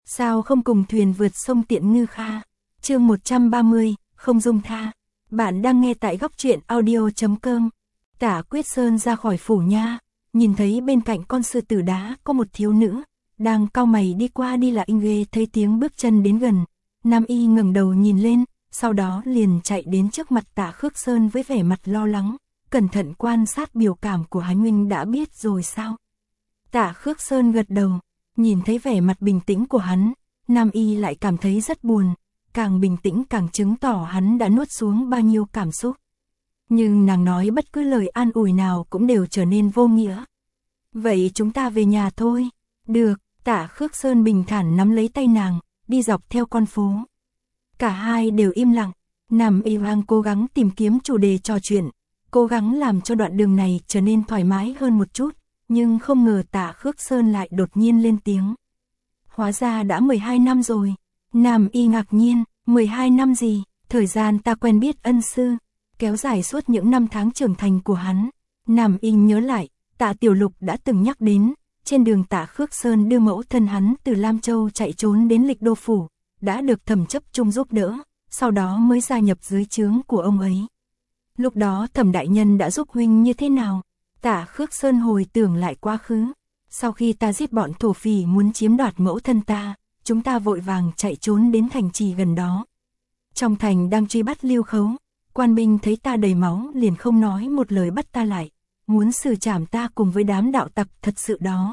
Sao không cùng thuyền vượt sông Tiện Ngư Kha. Chương 130, không dung tha. Bạn đang nghe tại góc truyện audio.com. Tả Quyết Sơn ra khỏi phủ nha, nhìn thấy bên cạnh con sư tử đá có một thiếu nữ, đang cau mày đi qua đi lại. Ghê thấy tiếng bước chân đến gần, Nam Y ngẩng đầu nhìn lên, sau đó liền chạy đến trước mặt Tả Khước Sơn với vẻ mặt lo lắng, cẩn thận quan sát biểu cảm của hắn. Huynh đã biết rồi sao? Tả Khước Sơn gật đầu, nhìn thấy vẻ mặt bình tĩnh của hắn, Nam Y lại cảm thấy rất buồn, càng bình tĩnh càng chứng tỏ hắn đã nuốt xuống bao nhiêu cảm xúc. Nhưng nàng nói bất cứ lời an ủi nào cũng đều trở nên vô nghĩa. Vậy chúng ta về nhà thôi. Được, Tả Khước Sơn bình thản nắm lấy tay nàng, đi dọc theo con phố. Cả hai đều im lặng, Nam Y đang cố gắng tìm kiếm chủ đề trò chuyện, cố gắng làm cho đoạn đường này trở nên thoải mái hơn một chút, nhưng không ngờ Tả Khước Sơn lại đột nhiên lên tiếng. Hóa ra đã 12 năm rồi. Nam Y ngạc nhiên, 12 năm gì? Thời gian ta quen biết ân sư, kéo dài suốt những năm tháng trưởng thành của hắn. Nam Y nhớ lại, Tạ Tiểu Lục đã từng nhắc đến, trên đường Tả Khước Sơn đưa mẫu thân hắn từ Lam Châu chạy trốn đến Lịch Đô Phủ, đã được Thẩm Chấp Trung giúp đỡ, sau đó mới gia nhập dưới trướng của ông ấy. Lúc đó Thẩm đại nhân đã giúp huynh như thế nào? Tả Khước Sơn hồi tưởng lại quá khứ. Sau khi ta giết bọn thổ phỉ muốn chiếm đoạt mẫu thân ta, chúng ta vội vàng chạy trốn đến thành trì gần đó. Trong thành đang truy bắt Lưu Khấu, quan binh thấy ta đầy máu liền không nói một lời bắt ta lại, muốn xử trảm ta cùng với đám đạo tặc thật sự đó.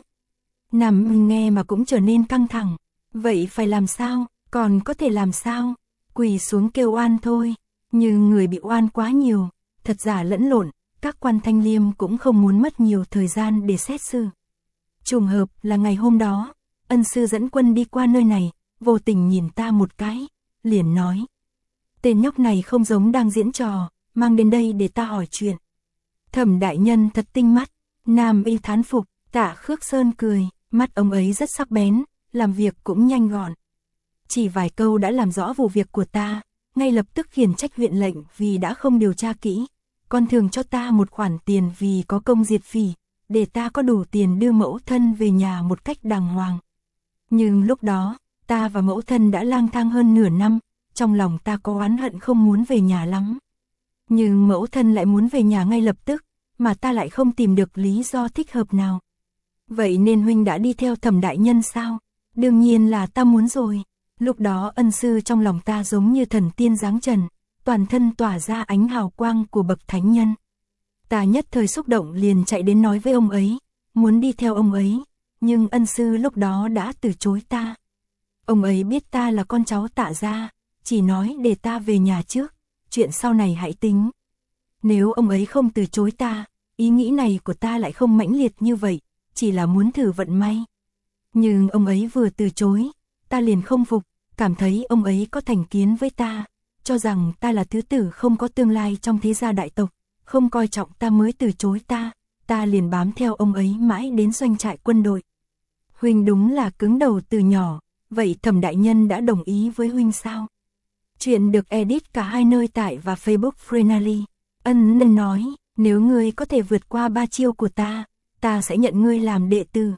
Nam nghe mà cũng trở nên căng thẳng. Vậy phải làm sao? Còn có thể làm sao? Quỳ xuống kêu oan thôi. Nhưng người bị oan quá nhiều, thật giả lẫn lộn, các quan Thanh Liêm cũng không muốn mất nhiều thời gian để xét xử. Trùng hợp là ngày hôm đó, ân sư dẫn quân đi qua nơi này, vô tình nhìn ta một cái, liền nói. Tên nhóc này không giống đang diễn trò, mang đến đây để ta hỏi chuyện. Thẩm đại nhân thật tinh mắt. Nam Y thán phục. Tả Khước Sơn cười, mắt ông ấy rất sắc bén, làm việc cũng nhanh gọn. Chỉ vài câu đã làm rõ vụ việc của ta, ngay lập tức khiển trách huyện lệnh vì đã không điều tra kỹ, còn thường cho ta một khoản tiền vì có công diệt phỉ, để ta có đủ tiền đưa mẫu thân về nhà một cách đàng hoàng. Nhưng lúc đó, ta và mẫu thân đã lang thang hơn nửa năm, trong lòng ta có oán hận không muốn về nhà lắm. Nhưng mẫu thân lại muốn về nhà ngay lập tức, mà ta lại không tìm được lý do thích hợp nào. Vậy nên huynh đã đi theo Thẩm đại nhân sao? Đương nhiên là ta muốn rồi. Lúc đó ân sư trong lòng ta giống như thần tiên giáng trần, toàn thân tỏa ra ánh hào quang của bậc thánh nhân. Ta nhất thời xúc động liền chạy đến nói với ông ấy, muốn đi theo ông ấy, nhưng ân sư lúc đó đã từ chối ta. Ông ấy biết ta là con cháu Tạ gia, chỉ nói để ta về nhà trước, chuyện sau này hãy tính. Nếu ông ấy không từ chối ta, ý nghĩ này của ta lại không mãnh liệt như vậy, chỉ là muốn thử vận may. Nhưng ông ấy vừa từ chối, ta liền không phục, cảm thấy ông ấy có thành kiến với ta, cho rằng ta là thứ tử không có tương lai trong thế gia đại tộc, không coi trọng ta mới từ chối ta liền bám theo ông ấy mãi đến doanh trại quân đội. Huynh đúng là cứng đầu từ nhỏ, vậy Thẩm đại nhân đã đồng ý với huynh sao? Chuyện được edit cả hai nơi tại và Facebook Frenally. Ân nói, nếu ngươi có thể vượt qua 3 chiêu của ta sẽ nhận ngươi làm đệ tử.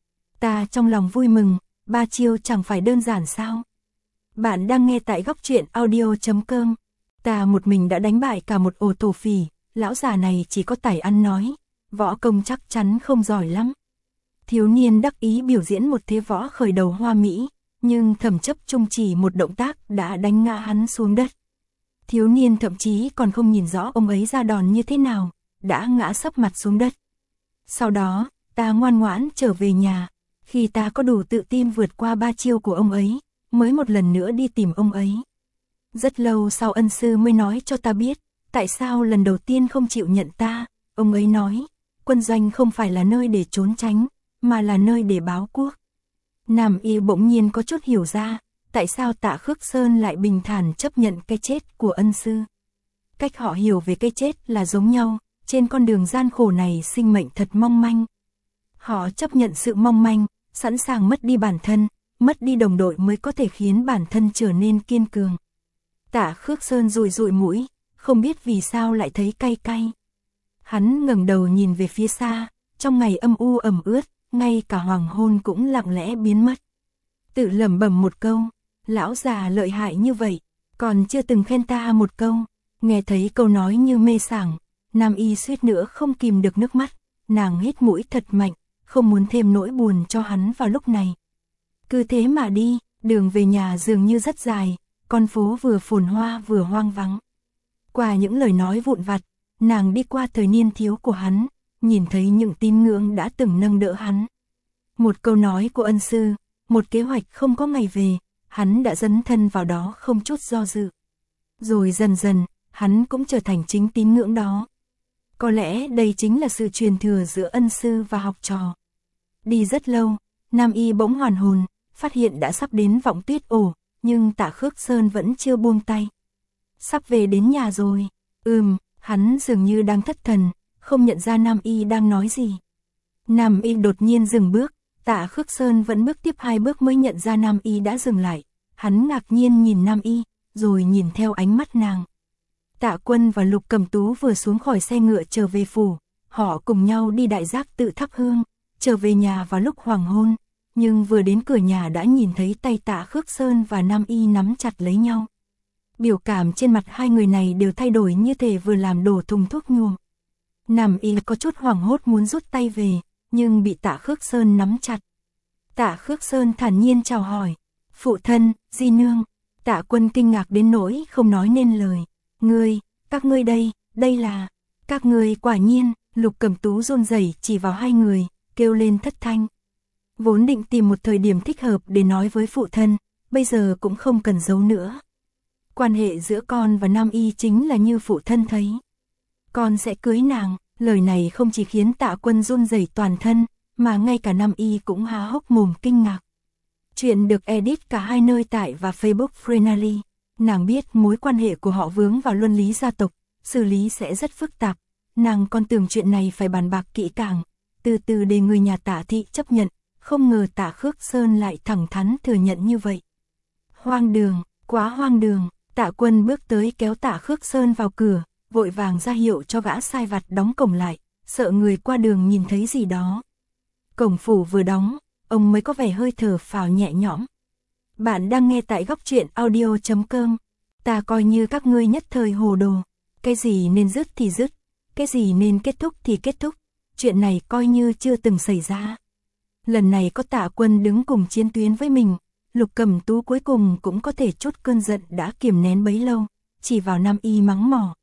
Ta trong lòng vui mừng, 3 chiêu chẳng phải đơn giản sao? Bạn đang nghe tại góc truyện audio.com. Ta một mình đã đánh bại cả một ổ thổ phỉ, lão già này chỉ có tài ăn nói, võ công chắc chắn không giỏi lắm. Thiếu niên đắc ý biểu diễn một thế võ khởi đầu hoa mỹ, nhưng Thẩm Chấp Trung chỉ một động tác đã đánh ngã hắn xuống đất. Thiếu niên thậm chí còn không nhìn rõ ông ấy ra đòn như thế nào, đã ngã sấp mặt xuống đất. Sau đó, ta ngoan ngoãn trở về nhà, khi ta có đủ tự tin vượt qua 3 chiêu của ông ấy, mới một lần nữa đi tìm ông ấy. Rất lâu sau ân sư mới nói cho ta biết, tại sao lần đầu tiên không chịu nhận ta. Ông ấy nói, quân doanh không phải là nơi để trốn tránh, mà là nơi để báo quốc. Nam Y bỗng nhiên có chút hiểu ra, tại sao Tạ Khước Sơn lại bình thản chấp nhận cái chết của ân sư. Cách họ hiểu về cái chết là giống nhau, trên con đường gian khổ này sinh mệnh thật mong manh. Họ chấp nhận sự mong manh, sẵn sàng mất đi bản thân, mất đi đồng đội mới có thể khiến bản thân trở nên kiên cường. Tạ Khước Sơn rụi rụi mũi, không biết vì sao lại thấy cay cay. Hắn ngẩng đầu nhìn về phía xa, trong ngày âm u ẩm ướt, ngay cả hoàng hôn cũng lặng lẽ biến mất. tự lẩm bẩm một câu, lão già lợi hại như vậy, còn chưa từng khen ta một câu. Nghe thấy câu nói như mê sảng, Nam Y suýt nữa không kìm được nước mắt, nàng hít mũi thật mạnh, không muốn thêm nỗi buồn cho hắn vào lúc này. Cứ thế mà đi, đường về nhà dường như rất dài, con phố vừa phồn hoa vừa hoang vắng. Qua những lời nói vụn vặt, nàng đi qua thời niên thiếu của hắn, nhìn thấy những tín ngưỡng đã từng nâng đỡ hắn. Một câu nói của ân sư, một kế hoạch không có ngày về, hắn đã dấn thân vào đó không chút do dự. Rồi dần dần, hắn cũng trở thành chính tín ngưỡng đó. Có lẽ đây chính là sự truyền thừa giữa ân sư và học trò. Đi rất lâu, Nam Y bỗng hoàn hồn, phát hiện đã sắp đến Vọng Tuyết Ổ, nhưng Tạ Khước Sơn vẫn chưa buông tay. Sắp về đến nhà rồi. Hắn dường như đang thất thần, không nhận ra Nam Y đang nói gì. Nam Y đột nhiên dừng bước, Tạ Khước Sơn vẫn bước tiếp 2 bước mới nhận ra Nam Y đã dừng lại. Hắn ngạc nhiên nhìn Nam Y, rồi nhìn theo ánh mắt nàng. Tạ Quân và Lục Cẩm Tú vừa xuống khỏi xe ngựa trở về phủ, họ cùng nhau đi đại giác tự thắp hương, trở về nhà vào lúc hoàng hôn, nhưng vừa đến cửa nhà đã nhìn thấy tay Tạ Khước Sơn và Nam Y nắm chặt lấy nhau. Biểu cảm trên mặt hai người này đều thay đổi như thể vừa làm đổ thùng thuốc nhuộm. Nam Y có chút hoảng hốt muốn rút tay về, nhưng bị Tạ Khước Sơn nắm chặt. Tạ Khước Sơn thản nhiên chào hỏi, phụ thân, di nương. Tạ Quân kinh ngạc đến nỗi không nói nên lời. Các ngươi đây là, các ngươi quả nhiên. Lục Cẩm Tú run rẩy chỉ vào hai người, kêu lên thất thanh. Vốn định tìm một thời điểm thích hợp để nói với phụ thân, bây giờ cũng không cần giấu nữa. Quan hệ giữa con và Nam Y chính là như phụ thân thấy. Con sẽ cưới nàng. Lời này không chỉ khiến Tạ Quân run rẩy toàn thân, mà ngay cả Nam Y cũng há hốc mồm kinh ngạc. Chuyện được edit cả hai nơi tại và Facebook Frenally. Nàng biết mối quan hệ của họ vướng vào luân lý gia tộc, xử lý sẽ rất phức tạp. Nàng còn tưởng chuyện này phải bàn bạc kỹ càng, từ từ để người nhà Tạ thị chấp nhận, không ngờ Tạ Khước Sơn lại thẳng thắn thừa nhận như vậy. Hoang đường, quá hoang đường. Tạ Quân bước tới kéo Tạ Khước Sơn vào cửa, vội vàng ra hiệu cho gã sai vặt đóng cổng lại, sợ người qua đường nhìn thấy gì đó. Cổng phủ vừa đóng, ông mới có vẻ hơi thở phào nhẹ nhõm. Bạn đang nghe tại góc truyện audio.com. Ta coi như các ngươi nhất thời hồ đồ. Cái gì nên dứt thì dứt, cái gì nên kết thúc thì kết thúc. Chuyện này coi như chưa từng xảy ra. Lần này có Tạ Quân đứng cùng chiến tuyến với mình, Lục Cẩm Tú cuối cùng cũng có thể chút cơn giận đã kiềm nén bấy lâu, chỉ vào Nam Y mắng mỏ.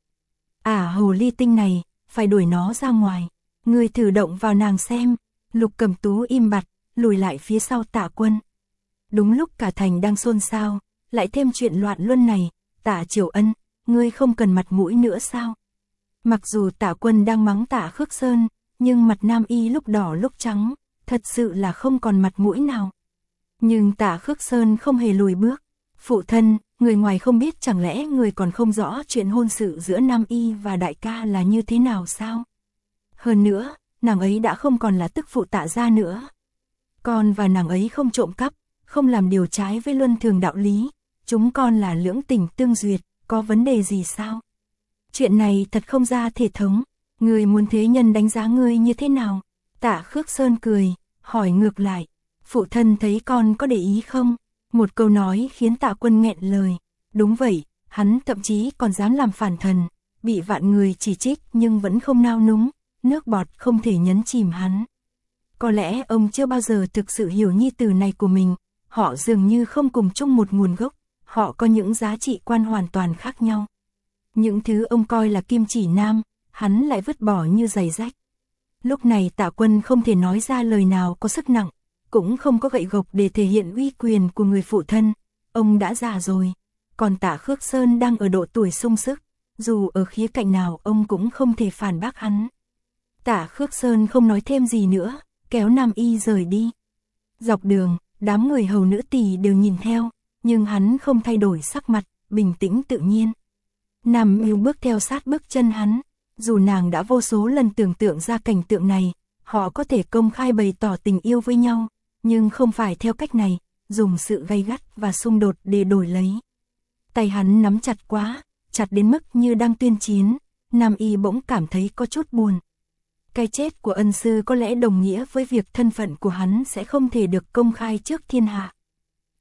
Hồ ly tinh này, phải đuổi nó ra ngoài. Ngươi thử động vào nàng xem. Lục Cẩm Tú im bặt, lùi lại phía sau Tạ Quân. Đúng lúc cả thành đang xôn xao, lại thêm chuyện loạn luân này, Tạ Triều Ân, ngươi không cần mặt mũi nữa sao? Mặc dù Tạ Quân đang mắng Tạ Khước Sơn, nhưng mặt Nam Y lúc đỏ lúc trắng, thật sự là không còn mặt mũi nào. Nhưng Tạ Khước Sơn không hề lùi bước. Phụ thân, người ngoài không biết chẳng lẽ người còn không rõ chuyện hôn sự giữa Nam Y và đại ca là như thế nào sao? Hơn nữa, nàng ấy đã không còn là tức phụ Tạ gia nữa. Con và nàng ấy không trộm cắp, không làm điều trái với luân thường đạo lý, chúng con là lưỡng tình tương duyệt, có vấn đề gì sao? Chuyện này thật không ra thể thống, người muốn thế nhân đánh giá ngươi như thế nào? Tạ Khước Sơn cười, hỏi ngược lại, phụ thân thấy con có để ý không? Một câu nói khiến Tạ Quân nghẹn lời. Đúng vậy, hắn thậm chí còn dám làm phản thần, bị vạn người chỉ trích nhưng vẫn không nao núng, nước bọt không thể nhấn chìm hắn. Có lẽ ông chưa bao giờ thực sự hiểu nhi tử này của mình, họ dường như không cùng chung một nguồn gốc, họ có những giá trị quan hoàn toàn khác nhau. Những thứ ông coi là kim chỉ nam, hắn lại vứt bỏ như giày rách. Lúc này Tạ Quân không thể nói ra lời nào có sức nặng, cũng không có gậy gộc để thể hiện uy quyền của người phụ thân, ông đã già rồi, còn Tạ Khước Sơn đang ở độ tuổi sung sức, dù ở khía cạnh nào ông cũng không thể phản bác hắn. Tạ Khước Sơn không nói thêm gì nữa, kéo Nam Y rời đi. Dọc đường, đám người hầu nữ tỳ đều nhìn theo, nhưng hắn không thay đổi sắc mặt, bình tĩnh tự nhiên. Nam Y bước theo sát bước chân hắn, dù nàng đã vô số lần tưởng tượng ra cảnh tượng này, họ có thể công khai bày tỏ tình yêu với nhau, nhưng không phải theo cách này, dùng sự gay gắt và xung đột để đổi lấy. Tay hắn nắm chặt quá, chặt đến mức như đang tuyên chiến, Nam Y bỗng cảm thấy có chút buồn. Cái chết của ân sư có lẽ đồng nghĩa với việc thân phận của hắn sẽ không thể được công khai trước thiên hạ.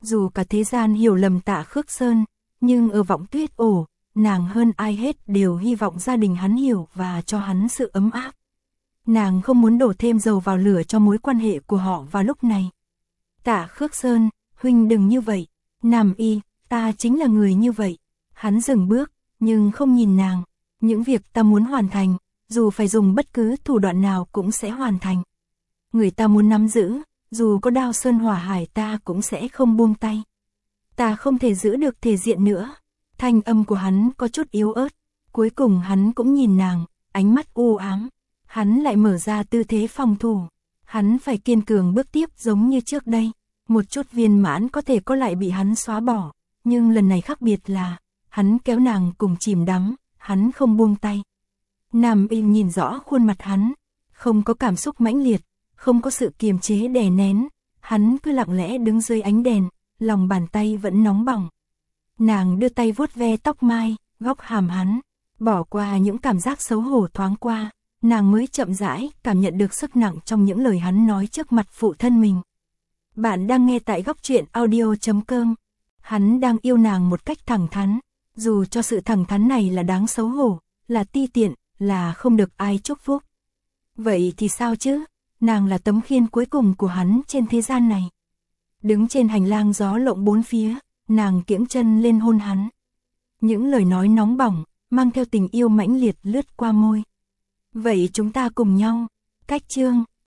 Dù cả thế gian hiểu lầm Tạ Khước Sơn, nhưng ở Vọng Tuyết Ổ, nàng hơn ai hết đều hy vọng gia đình hắn hiểu và cho hắn sự ấm áp. Nàng không muốn đổ thêm dầu vào lửa cho mối quan hệ của họ vào lúc này. Tạ Khước Sơn, huynh đừng như vậy. Nam Y, ta chính là người như vậy. Hắn dừng bước, nhưng không nhìn nàng. Những việc ta muốn hoàn thành, dù phải dùng bất cứ thủ đoạn nào cũng sẽ hoàn thành. Người ta muốn nắm giữ, dù có đao sơn hỏa hải ta cũng sẽ không buông tay. Ta không thể giữ được thể diện nữa. Thanh âm của hắn có chút yếu ớt. Cuối cùng hắn cũng nhìn nàng, ánh mắt u ám. Hắn lại mở ra tư thế phòng thủ. Hắn phải kiên cường bước tiếp giống như trước đây. Một chút viên mãn có thể có lại bị hắn xóa bỏ. Nhưng lần này khác biệt là, hắn kéo nàng cùng chìm đắm, hắn không buông tay. Nam Y nhìn rõ khuôn mặt hắn, không có cảm xúc mãnh liệt, không có sự kiềm chế đè nén. Hắn cứ lặng lẽ đứng dưới ánh đèn, lòng bàn tay vẫn nóng bỏng. Nàng đưa tay vuốt ve tóc mai, góc hàm hắn, bỏ qua những cảm giác xấu hổ thoáng qua. Nàng mới chậm rãi cảm nhận được sức nặng trong những lời hắn nói trước mặt phụ thân mình. Bạn đang nghe tại góc truyện audio.com. Hắn đang yêu nàng một cách thẳng thắn, dù cho sự thẳng thắn này là đáng xấu hổ, là ti tiện, là không được ai chúc phúc. Vậy thì sao chứ? Nàng là tấm khiên cuối cùng của hắn trên thế gian này. Đứng trên hành lang gió lộng bốn phía, nàng kiễng chân lên hôn hắn. Những lời nói nóng bỏng, mang theo tình yêu mãnh liệt lướt qua môi. Vậy chúng ta cùng nhau. Cách chương